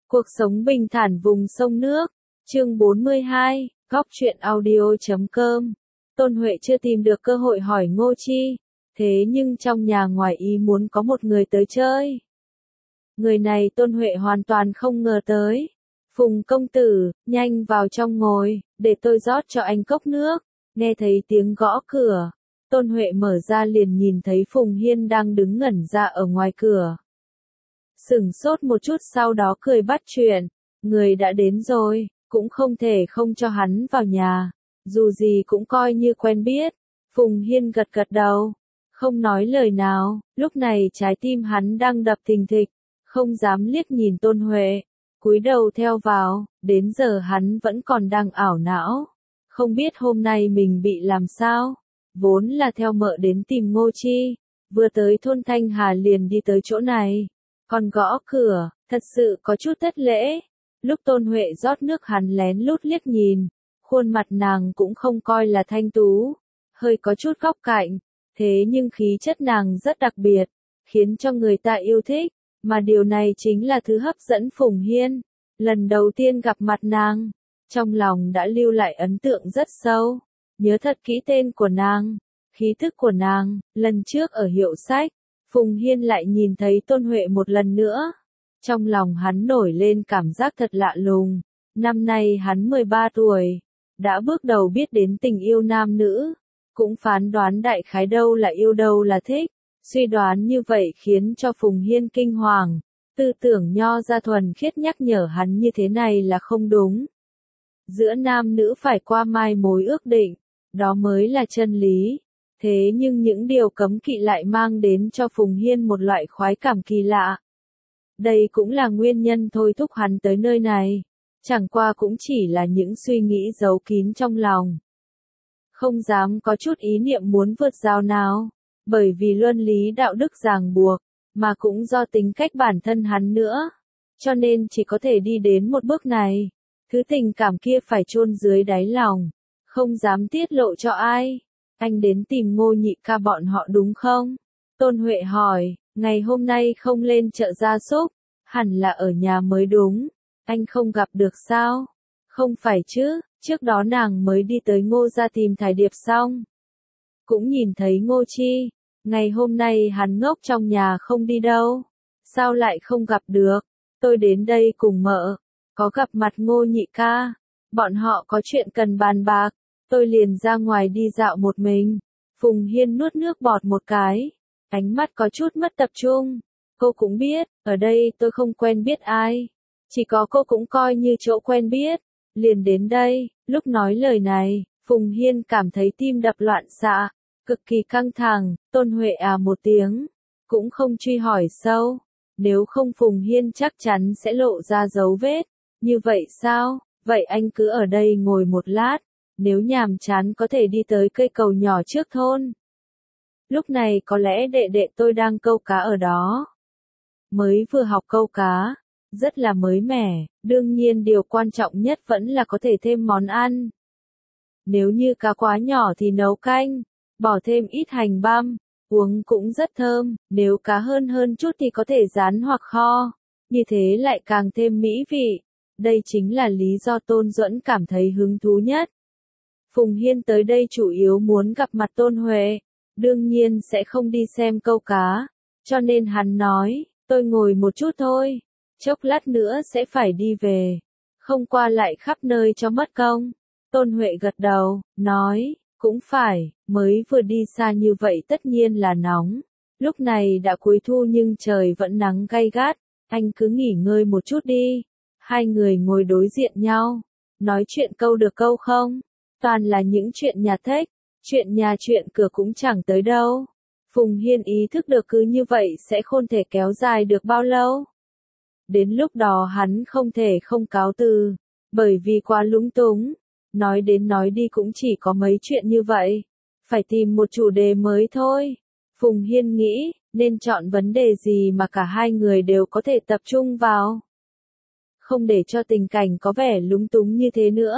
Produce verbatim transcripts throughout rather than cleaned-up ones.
Cuộc sống bình thản vùng sông nước. Chương bốn mươi hai, góc truyện audio chấm com. Tôn Huệ chưa tìm được cơ hội hỏi Ngô Chi, thế nhưng trong nhà ngoài ý muốn có một người tới chơi. Người này Tôn Huệ hoàn toàn không ngờ tới. Phùng công tử, nhanh vào trong ngồi, để tôi rót cho anh cốc nước. Nghe thấy tiếng gõ cửa, Tôn Huệ mở ra liền nhìn thấy Phùng Hiên đang đứng ngẩn ra ở ngoài cửa. Sửng sốt một chút sau đó cười bắt chuyện, người đã đến rồi, cũng không thể không cho hắn vào nhà, dù gì cũng coi như quen biết. Phùng Hiên gật gật đầu, không nói lời nào, lúc này trái tim hắn đang đập thình thịch, không dám liếc nhìn Tôn Huệ, cúi đầu theo vào, đến giờ hắn vẫn còn đang ảo não, không biết hôm nay mình bị làm sao, vốn là theo mợ đến tìm Ngô Chi, vừa tới thôn Thanh Hà liền đi tới chỗ này. Còn gõ cửa, thật sự có chút thất lễ. Lúc Tôn Huệ rót nước hắn lén lút liếc nhìn, khuôn mặt nàng cũng không coi là thanh tú, hơi có chút góc cạnh, thế nhưng khí chất nàng rất đặc biệt, khiến cho người ta yêu thích, mà điều này chính là thứ hấp dẫn Phùng Hiên. Lần đầu tiên gặp mặt nàng, trong lòng đã lưu lại ấn tượng rất sâu, nhớ thật kỹ tên của nàng, khí thức của nàng, lần trước ở hiệu sách. Phùng Hiên lại nhìn thấy Tôn Huệ một lần nữa. Trong lòng hắn nổi lên cảm giác thật lạ lùng. Năm nay hắn mười ba tuổi. Đã bước đầu biết đến tình yêu nam nữ. Cũng phán đoán đại khái đâu là yêu đâu là thích. Suy đoán như vậy khiến cho Phùng Hiên kinh hoàng. Tư tưởng nho ra thuần khiết nhắc nhở hắn như thế này là không đúng. Giữa nam nữ phải qua mai mối ước định. Đó mới là chân lý. Thế nhưng những điều cấm kỵ lại mang đến cho Phùng Hiên một loại khoái cảm kỳ lạ. Đây cũng là nguyên nhân thôi thúc hắn tới nơi này. Chẳng qua cũng chỉ là những suy nghĩ giấu kín trong lòng. Không dám có chút ý niệm muốn vượt rào nào. Bởi vì luân lý đạo đức ràng buộc, mà cũng do tính cách bản thân hắn nữa. Cho nên chỉ có thể đi đến một bước này. Thứ tình cảm kia phải chôn dưới đáy lòng. Không dám tiết lộ cho ai. Anh đến tìm Ngô nhị ca bọn họ đúng không? Tôn Huệ hỏi, ngày hôm nay không lên chợ gia súc, hẳn là ở nhà mới đúng, anh không gặp được sao? Không phải chứ, trước đó nàng mới đi tới Ngô gia tìm Thải Điệp xong. Cũng nhìn thấy Ngô Chi, ngày hôm nay hắn ngốc trong nhà không đi đâu. Sao lại không gặp được? Tôi đến đây cùng mợ, có gặp mặt Ngô nhị ca, bọn họ có chuyện cần bàn bạc. Tôi liền ra ngoài đi dạo một mình. Phùng Hiên nuốt nước bọt một cái. Ánh mắt có chút mất tập trung. Cô cũng biết, ở đây tôi không quen biết ai. Chỉ có cô cũng coi như chỗ quen biết. Liền đến đây, lúc nói lời này, Phùng Hiên cảm thấy tim đập loạn xạ. Cực kỳ căng thẳng, Tôn Huệ à một tiếng. Cũng không truy hỏi sâu. Nếu không Phùng Hiên chắc chắn sẽ lộ ra dấu vết. Như vậy sao? Vậy anh cứ ở đây ngồi một lát. Nếu nhàm chán có thể đi tới cây cầu nhỏ trước thôn. Lúc này có lẽ đệ đệ tôi đang câu cá ở đó. Mới vừa học câu cá, rất là mới mẻ, đương nhiên điều quan trọng nhất vẫn là có thể thêm món ăn. Nếu như cá quá nhỏ thì nấu canh, bỏ thêm ít hành băm, uống cũng rất thơm, nếu cá hơn hơn chút thì có thể rán hoặc kho, như thế lại càng thêm mỹ vị. Đây chính là lý do Tôn Duẫn cảm thấy hứng thú nhất. Phùng Hiên tới đây chủ yếu muốn gặp mặt Tôn Huệ, đương nhiên sẽ không đi xem câu cá, cho nên hắn nói, tôi ngồi một chút thôi, chốc lát nữa sẽ phải đi về, không qua lại khắp nơi cho mất công. Tôn Huệ gật đầu, nói, cũng phải, mới vừa đi xa như vậy tất nhiên là nóng, lúc này đã cuối thu nhưng trời vẫn nắng gay gắt, anh cứ nghỉ ngơi một chút đi. Hai người ngồi đối diện nhau, nói chuyện câu được câu không? Toàn là những chuyện nhà thếch, chuyện nhà chuyện cửa cũng chẳng tới đâu. Phùng Hiên ý thức được cứ như vậy sẽ không thể kéo dài được bao lâu. Đến lúc đó hắn không thể không cáo từ, bởi vì quá lúng túng. Nói đến nói đi cũng chỉ có mấy chuyện như vậy. Phải tìm một chủ đề mới thôi. Phùng Hiên nghĩ, nên chọn vấn đề gì mà cả hai người đều có thể tập trung vào. Không để cho tình cảnh có vẻ lúng túng như thế nữa.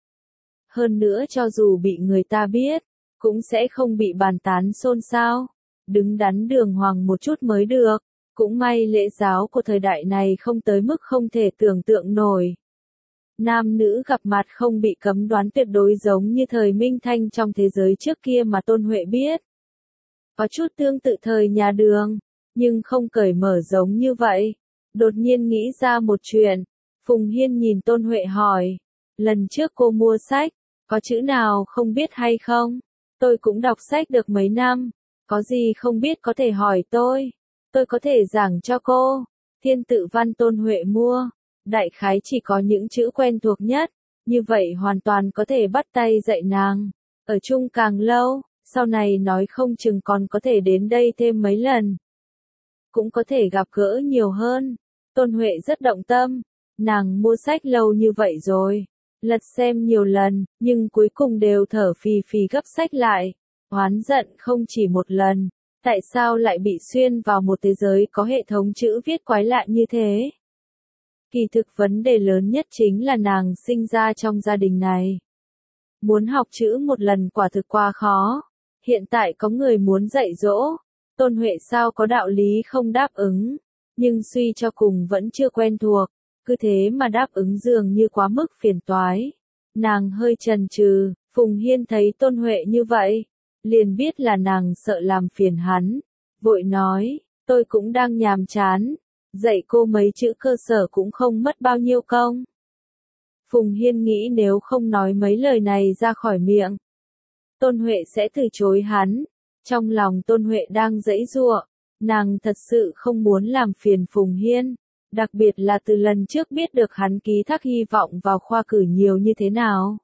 Hơn nữa cho dù bị người ta biết, cũng sẽ không bị bàn tán xôn xao. Đứng đắn đường hoàng một chút mới được. Cũng may lễ giáo của thời đại này không tới mức không thể tưởng tượng nổi. Nam nữ gặp mặt không bị cấm đoán tuyệt đối giống như thời Minh Thanh trong thế giới trước kia mà Tôn Huệ biết. Có chút tương tự thời nhà Đường, nhưng không cởi mở giống như vậy. Đột nhiên nghĩ ra một chuyện, Phùng Hiên nhìn Tôn Huệ hỏi, lần trước cô mua sách, có chữ nào không biết hay không? Tôi cũng đọc sách được mấy năm, có gì không biết có thể hỏi tôi, tôi có thể giảng cho cô. Thiên tự văn Tôn Huệ mua, đại khái chỉ có những chữ quen thuộc nhất, như vậy hoàn toàn có thể bắt tay dạy nàng. Ở chung càng lâu, sau này nói không chừng còn có thể đến đây thêm mấy lần. Cũng có thể gặp gỡ nhiều hơn. Tôn Huệ rất động tâm, nàng mua sách lâu như vậy rồi, lật xem nhiều lần, nhưng cuối cùng đều thở phì phì gấp sách lại, oán giận không chỉ một lần, tại sao lại bị xuyên vào một thế giới có hệ thống chữ viết quái lạ như thế. Kỳ thực vấn đề lớn nhất chính là nàng sinh ra trong gia đình này. Muốn học chữ một lần quả thực quá khó, hiện tại có người muốn dạy dỗ, Tôn Huệ sao có đạo lý không đáp ứng, nhưng suy cho cùng vẫn chưa quen thuộc, cứ thế mà đáp ứng dường như quá mức phiền toái. Nàng hơi chần chừ, Phùng Hiên thấy Tôn Huệ như vậy, liền biết là nàng sợ làm phiền hắn, vội nói, tôi cũng đang nhàm chán, dạy cô mấy chữ cơ sở cũng không mất bao nhiêu công. Phùng Hiên nghĩ nếu không nói mấy lời này ra khỏi miệng, Tôn Huệ sẽ từ chối hắn. Trong lòng Tôn Huệ đang giãy giụa, nàng thật sự không muốn làm phiền Phùng Hiên, đặc biệt là từ lần trước biết được hắn ký thác hy vọng vào khoa cử nhiều như thế nào.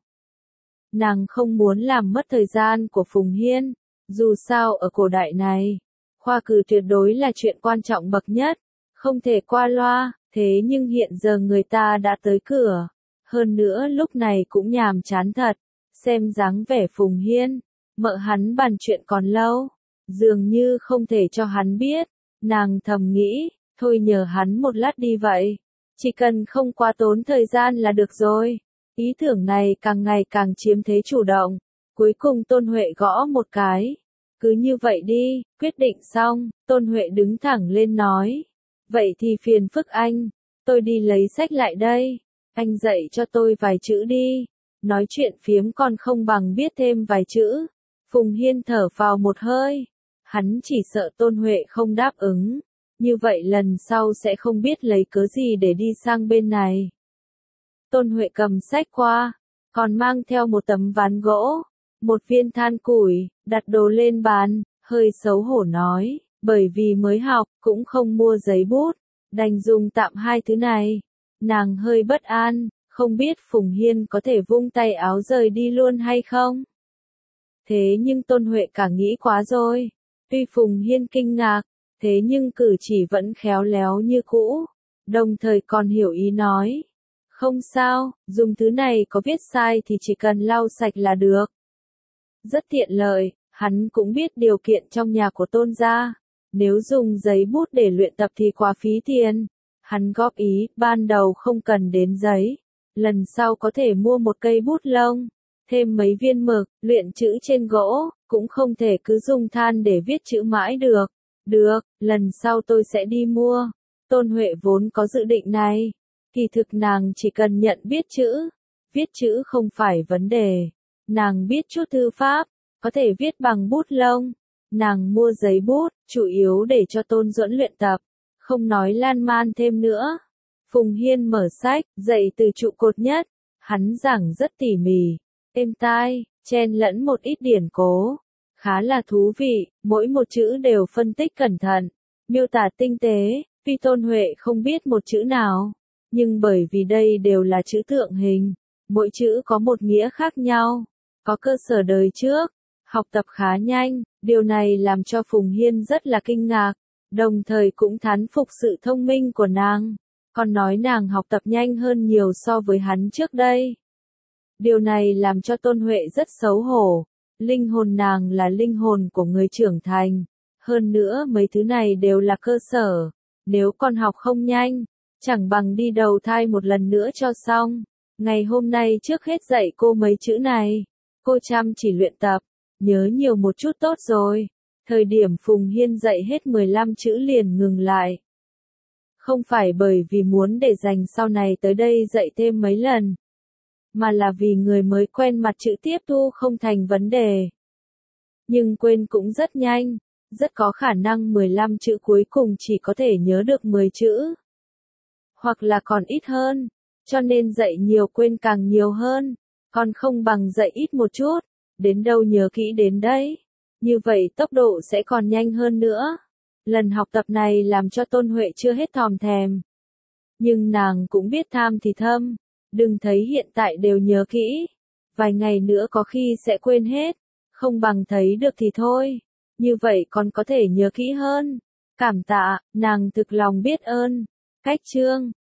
Nàng không muốn làm mất thời gian của Phùng Hiên, dù sao ở cổ đại này, khoa cử tuyệt đối là chuyện quan trọng bậc nhất, không thể qua loa, thế nhưng hiện giờ người ta đã tới cửa, hơn nữa lúc này cũng nhàm chán thật, xem dáng vẻ Phùng Hiên, mợ hắn bàn chuyện còn lâu, dường như không thể cho hắn biết, nàng thầm nghĩ, thôi nhờ hắn một lát đi vậy, chỉ cần không quá tốn thời gian là được rồi. Ý tưởng này càng ngày càng chiếm thế chủ động, cuối cùng Tôn Huệ gõ một cái, cứ như vậy đi, quyết định xong, Tôn Huệ đứng thẳng lên nói, vậy thì phiền phức anh, tôi đi lấy sách lại đây, anh dạy cho tôi vài chữ đi, nói chuyện phiếm còn không bằng biết thêm vài chữ. Phùng Hiên thở vào một hơi, hắn chỉ sợ Tôn Huệ không đáp ứng, như vậy lần sau sẽ không biết lấy cớ gì để đi sang bên này. Tôn Huệ cầm sách qua, còn mang theo một tấm ván gỗ, một viên than củi, đặt đồ lên bàn, hơi xấu hổ nói, bởi vì mới học, cũng không mua giấy bút, đành dùng tạm hai thứ này. Nàng hơi bất an, không biết Phùng Hiên có thể vung tay áo rời đi luôn hay không. Thế nhưng Tôn Huệ cả nghĩ quá rồi, tuy Phùng Hiên kinh ngạc, thế nhưng cử chỉ vẫn khéo léo như cũ, đồng thời còn hiểu ý nói. Không sao, dùng thứ này có viết sai thì chỉ cần lau sạch là được. Rất tiện lợi, hắn cũng biết điều kiện trong nhà của Tôn gia, nếu dùng giấy bút để luyện tập thì quá phí tiền. Hắn góp ý, ban đầu không cần đến giấy, lần sau có thể mua một cây bút lông, thêm mấy viên mực, luyện chữ trên gỗ, cũng không thể cứ dùng than để viết chữ mãi được. Được, lần sau tôi sẽ đi mua. Tôn Huệ vốn có dự định này. Kỳ thực nàng chỉ cần nhận biết chữ, viết chữ không phải vấn đề. Nàng biết chút thư pháp, có thể viết bằng bút lông. Nàng mua giấy bút, chủ yếu để cho Tôn Duẫn luyện tập, không nói lan man thêm nữa. Phùng Hiên mở sách, dạy từ trụ cột nhất, hắn giảng rất tỉ mỉ, êm tai, chen lẫn một ít điển cố, khá là thú vị, mỗi một chữ đều phân tích cẩn thận, miêu tả tinh tế, tuy Tôn Huệ không biết một chữ nào, nhưng bởi vì đây đều là chữ tượng hình, mỗi chữ có một nghĩa khác nhau, có cơ sở đời trước, học tập khá nhanh, điều này làm cho Phùng Hiên rất là kinh ngạc, đồng thời cũng thán phục sự thông minh của nàng, còn nói nàng học tập nhanh hơn nhiều so với hắn trước đây. Điều này làm cho Tôn Huệ rất xấu hổ, linh hồn nàng là linh hồn của người trưởng thành, hơn nữa mấy thứ này đều là cơ sở, nếu con học không nhanh, chẳng bằng đi đầu thai một lần nữa cho xong. Ngày hôm nay trước hết dạy cô mấy chữ này, cô chăm chỉ luyện tập, nhớ nhiều một chút tốt rồi. Thời điểm Phùng Hiên dạy hết mười lăm chữ liền ngừng lại. Không phải bởi vì muốn để dành sau này tới đây dạy thêm mấy lần, mà là vì người mới quen mặt chữ tiếp thu không thành vấn đề. Nhưng quên cũng rất nhanh, rất có khả năng mười lăm chữ cuối cùng chỉ có thể nhớ được mười chữ. Hoặc là còn ít hơn, cho nên dạy nhiều quên càng nhiều hơn, còn không bằng dạy ít một chút, đến đâu nhớ kỹ đến đấy. Như vậy tốc độ sẽ còn nhanh hơn nữa. Lần học tập này làm cho Tôn Huệ chưa hết thòm thèm. Nhưng nàng cũng biết tham thì thâm, đừng thấy hiện tại đều nhớ kỹ. Vài ngày nữa có khi sẽ quên hết, không bằng thấy được thì thôi. Như vậy còn có thể nhớ kỹ hơn. Cảm tạ, nàng thực lòng biết ơn. Cách chương